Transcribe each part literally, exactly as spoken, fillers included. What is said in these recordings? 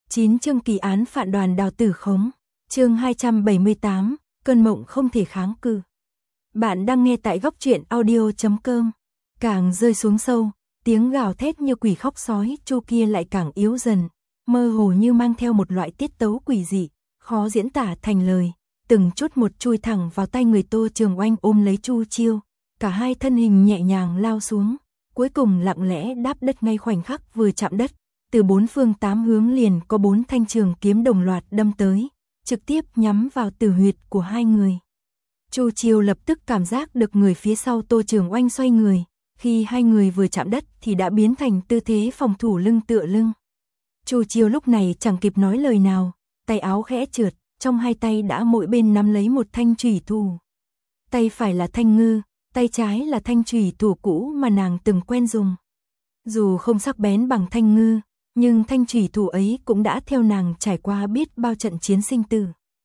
chín chương kỳ án phản đoàn Đào Tử Khống. Chương hai trăm bảy mươi tám, cơn mộng không thể kháng cự. Bạn đang nghe tại góc truyện audio chấm com. Càng rơi xuống sâu, tiếng gào thét như quỷ khóc sói chu kia lại càng yếu dần, mơ hồ như mang theo một loại tiết tấu quỷ dị, khó diễn tả thành lời, từng chút một chui thẳng vào tay người Tô Trường Oanh ôm lấy Chu Chiêu, cả hai thân hình nhẹ nhàng lao xuống, cuối cùng lặng lẽ đáp đất ngay khoảnh khắc vừa chạm đất, từ bốn phương tám hướng liền có bốn thanh trường kiếm đồng loạt đâm tới, trực tiếp nhắm vào tử huyệt của hai người. Chu Chiêu lập tức cảm giác được người phía sau Tô Trường Oanh xoay người, khi hai người vừa chạm đất thì đã biến thành tư thế phòng thủ lưng tựa lưng. Chu Chiêu lúc này chẳng kịp nói lời nào, tay áo khẽ trượt, trong hai tay đã mỗi bên nắm lấy một thanh chủy thủ. Tay phải là thanh ngư, tay trái là thanh chủy thủ cũ mà nàng từng quen dùng. Dù không sắc bén bằng thanh ngư, nhưng thanh chủy thủ ấy cũng đã theo nàng trải qua biết bao trận chiến sinh tử.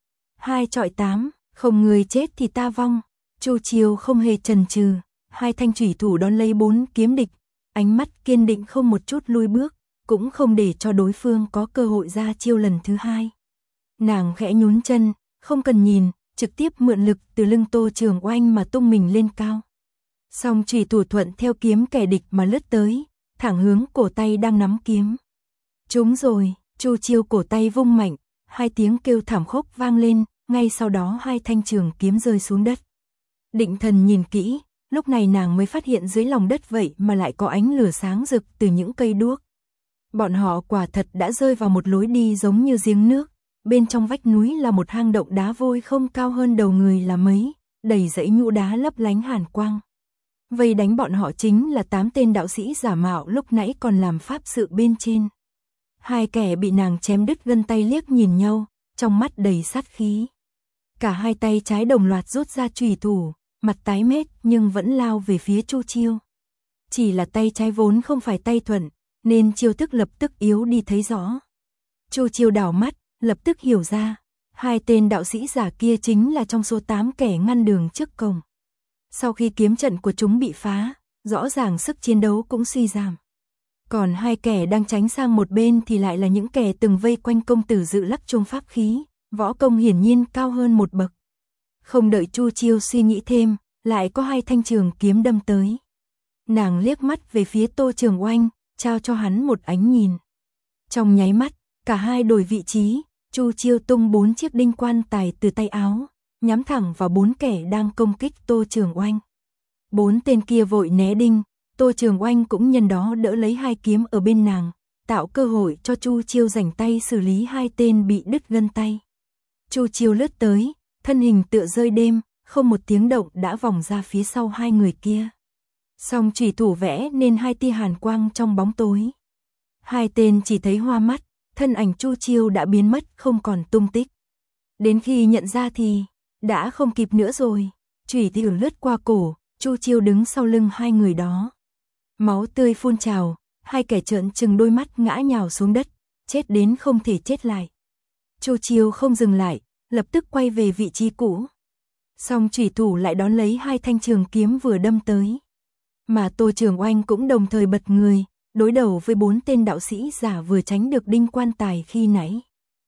Hai chọi tám, không người chết thì ta vong. Chu Chiêu không hề chần chừ, hai thanh chủy thủ đón lấy bốn kiếm địch, ánh mắt kiên định không một chút lui bước, cũng không để cho đối phương có cơ hội ra chiêu lần thứ hai. Nàng khẽ nhún chân, không cần nhìn, trực tiếp mượn lực từ lưng Tô Trường Oanh mà tung mình lên cao. Song chủy thủ thuận theo kiếm kẻ địch mà lướt tới, thẳng hướng cổ tay đang nắm kiếm. Trúng rồi, Chu Chiêu cổ tay vung mạnh, hai tiếng kêu thảm khốc vang lên, ngay sau đó hai thanh trường kiếm rơi xuống đất. Định thần nhìn kỹ, lúc này nàng mới phát hiện dưới lòng đất vậy mà lại có ánh lửa sáng rực từ những cây đuốc. Bọn họ quả thật đã rơi vào một lối đi giống như giếng nước, bên trong vách núi là một hang động đá vôi không cao hơn đầu người là mấy, đầy dãy nhũ đá lấp lánh hàn quang. Vây đánh bọn họ chính là tám tên đạo sĩ giả mạo lúc nãy còn làm pháp sự bên trên. Hai kẻ bị nàng chém đứt gân tay liếc nhìn nhau, trong mắt đầy sát khí. Cả hai tay trái đồng loạt rút ra chủy thủ, mặt tái mét nhưng vẫn lao về phía Chu Chiêu. Chỉ là tay trái vốn không phải tay thuận, nên chiêu thức lập tức yếu đi thấy rõ. Chu Chiêu đảo mắt, lập tức hiểu ra, hai tên đạo sĩ giả kia chính là trong số tám kẻ ngăn đường trước cổng. Sau khi kiếm trận của chúng bị phá, rõ ràng sức chiến đấu cũng suy giảm. Còn hai kẻ đang tránh sang một bên thì lại là những kẻ từng vây quanh công tử Dự Lắc chuông pháp khí, võ công hiển nhiên cao hơn một bậc. Không đợi Chu Chiêu suy nghĩ thêm, lại có hai thanh trường kiếm đâm tới. Nàng liếc mắt về phía Tô Trường Oanh, trao cho hắn một ánh nhìn. Trong nháy mắt, cả hai đổi vị trí, Chu Chiêu tung bốn chiếc đinh quan tài từ tay áo, nhắm thẳng vào bốn kẻ đang công kích Tô Trường Oanh. Bốn tên kia vội né đinh, Tô Trường Oanh cũng nhân đó đỡ lấy hai kiếm ở bên nàng, tạo cơ hội cho Chu Chiêu rảnh tay xử lý hai tên bị đứt gân tay. Chu Chiêu lướt tới, thân hình tựa rơi đêm, không một tiếng động đã vòng ra phía sau hai người kia. Song chủy thủ vẽ nên hai tia hàn quang trong bóng tối. Hai tên chỉ thấy hoa mắt, thân ảnh Chu Chiêu đã biến mất không còn tung tích. Đến khi nhận ra thì đã không kịp nữa rồi. Chủy thủ lướt qua cổ, Chu Chiêu đứng sau lưng hai người đó. Máu tươi phun trào, hai kẻ trợn trừng đôi mắt ngã nhào xuống đất, chết đến không thể chết lại. Chu Chiêu không dừng lại, lập tức quay về vị trí cũ. Song chủy thủ lại đón lấy hai thanh trường kiếm vừa đâm tới. Mà Tô Trường Oanh cũng đồng thời bật người, đối đầu với bốn tên đạo sĩ giả vừa tránh được đinh quan tài khi nãy.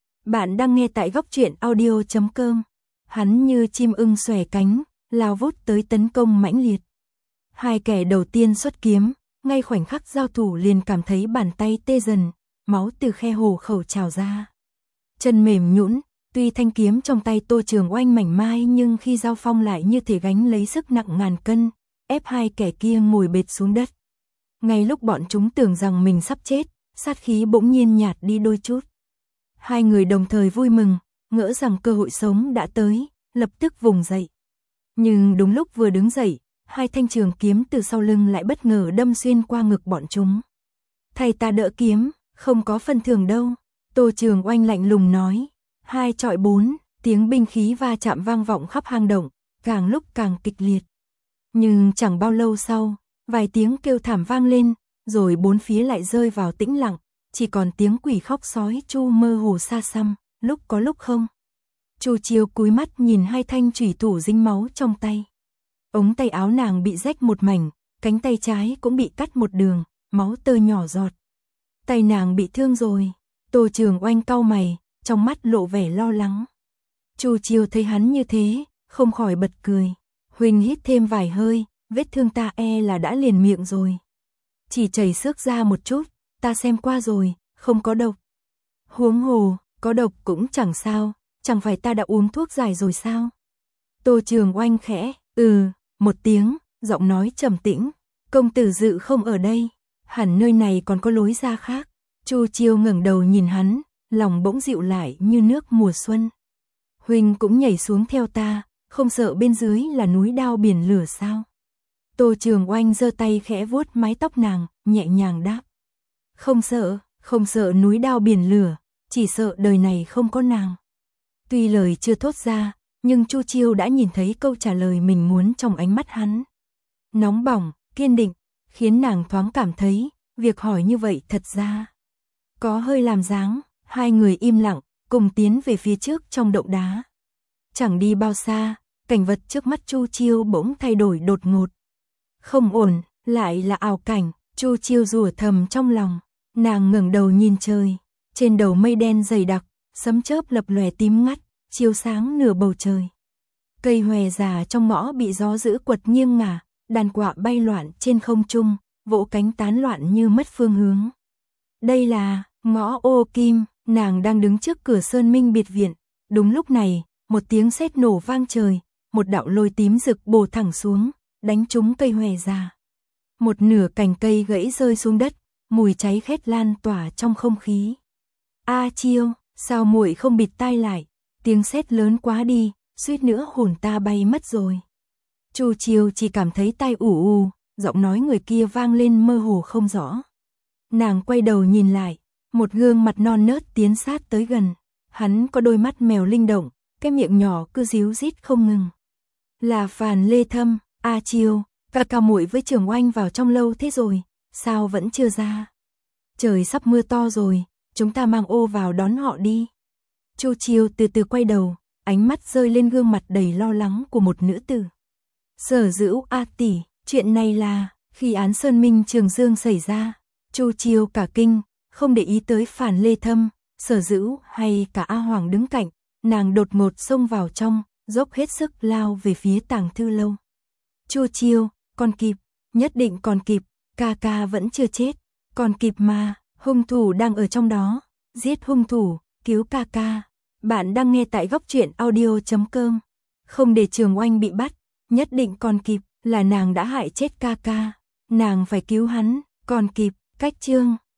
Bạn đang nghe tại góc truyện audio chấm com. Hắn như chim ưng xòe cánh, lao vút tới tấn công mãnh liệt. Hai kẻ đầu tiên xuất kiếm, ngay khoảnh khắc giao thủ liền cảm thấy bàn tay tê dần, máu từ khe hổ khẩu trào ra. Chân mềm nhũn, tuy thanh kiếm trong tay Tô Trường Oanh mảnh mai nhưng khi giao phong lại như thể gánh lấy sức nặng ngàn cân, ép hai kẻ kia ngồi bệt xuống đất. Ngay lúc bọn chúng tưởng rằng mình sắp chết, sát khí bỗng nhiên nhạt đi đôi chút. Hai người đồng thời vui mừng, ngỡ rằng cơ hội sống đã tới, lập tức vùng dậy. Nhưng đúng lúc vừa đứng dậy, hai thanh trường kiếm từ sau lưng lại bất ngờ đâm xuyên qua ngực bọn chúng. Thầy ta đỡ kiếm, không có phần thưởng đâu. Tô Trường Oanh lạnh lùng nói. Hai chọi bốn, tiếng binh khí va chạm vang vọng khắp hang động, càng lúc càng kịch liệt. Nhưng chẳng bao lâu sau, vài tiếng kêu thảm vang lên, rồi bốn phía lại rơi vào tĩnh lặng, chỉ còn tiếng quỷ khóc sói chu mơ hồ xa xăm, lúc có lúc không. Chu Chiêu cúi mắt nhìn hai thanh chủy thủ dính máu trong tay. Ống tay áo nàng bị rách một mảnh, cánh tay trái cũng bị cắt một đường, máu tơi nhỏ giọt. Tay nàng bị thương rồi. Tô Trường Oanh cau mày, trong mắt lộ vẻ lo lắng. Chu Chiêu thấy hắn như thế, không khỏi bật cười. Huynh hít thêm vài hơi, vết thương ta e là đã liền miệng rồi. Chỉ chảy xước ra một chút, ta xem qua rồi, không có độc. Huống hồ, có độc cũng chẳng sao, chẳng phải ta đã uống thuốc giải rồi sao? Tô Trường Oanh khẽ, ừ, một tiếng, giọng nói trầm tĩnh. Công tử Dự không ở đây, hẳn nơi này còn có lối ra khác. Chu Chiêu ngẩng đầu nhìn hắn, lòng bỗng dịu lại như nước mùa xuân. Huynh cũng nhảy xuống theo ta, không sợ bên dưới là núi đao biển lửa sao? Tô Trường Oanh giơ tay khẽ vuốt mái tóc nàng, nhẹ nhàng đáp. Không sợ, không sợ núi đao biển lửa, chỉ sợ đời này không có nàng. Tuy lời chưa thốt ra, nhưng Chu Chiêu đã nhìn thấy câu trả lời mình muốn trong ánh mắt hắn. Nóng bỏng, kiên định, khiến nàng thoáng cảm thấy, việc hỏi như vậy thật ra có hơi làm dáng. Hai người im lặng, cùng tiến về phía trước trong động đá. Chẳng đi bao xa, cảnh vật trước mắt Chu Chiêu bỗng thay đổi đột ngột. Không ổn, lại là ảo cảnh. Chu Chiêu rủa thầm trong lòng. Nàng ngẩng đầu nhìn trời, trên đầu mây đen dày đặc, sấm chớp lập lòe tím ngắt, chiếu sáng nửa bầu trời. Cây hòe già trong ngõ bị gió dữ quật nghiêng ngả, đàn quạ bay loạn trên không trung, vỗ cánh tán loạn như mất phương hướng. Đây là ngõ Ô Kim, nàng đang đứng trước cửa Sơn Minh biệt viện. Đúng lúc này, một tiếng sét nổ vang trời, một đạo lôi tím rực bổ thẳng xuống, đánh trúng cây hòe già. Một nửa cành cây gãy rơi xuống đất, mùi cháy khét lan tỏa trong không khí. A Chiêu, sao muội không bịt tai lại? Tiếng sét lớn quá đi, suýt nữa hồn ta bay mất rồi. Chu Chiêu chỉ cảm thấy tai ù ù, giọng nói người kia vang lên mơ hồ không rõ. Nàng quay đầu nhìn lại, một gương mặt non nớt tiến sát tới gần. Hắn có đôi mắt mèo linh động, cái miệng nhỏ cứ ríu rít không ngừng. Là Phàn Lê Thâm. A Chiêu, ca ca muội với Trường Oanh vào trong lâu thế rồi, sao vẫn chưa ra? Trời sắp mưa to rồi, chúng ta mang ô vào đón họ đi. Chu Chiêu từ từ quay đầu, ánh mắt rơi lên gương mặt đầy lo lắng của một nữ tử. Sở Dữu A tỷ, chuyện này là khi án Sơn Minh Trường Dương xảy ra. Chu Chiêu cả kinh, không để ý tới Phàn Lê Thâm, Sở Dữu hay cả A Hoàng đứng cạnh, nàng đột ngột xông vào trong, dốc hết sức lao về phía tàng thư lâu. Chu Chiêu, còn kịp, nhất định còn kịp, ca ca vẫn chưa chết, còn kịp mà, hung thủ đang ở trong đó, giết hung thủ, cứu ca ca. Bạn đang nghe tại góc truyện audio chấm com. Không để Trường Oanh bị bắt, nhất định còn kịp, là nàng đã hại chết ca ca, nàng phải cứu hắn, còn kịp. Cách chương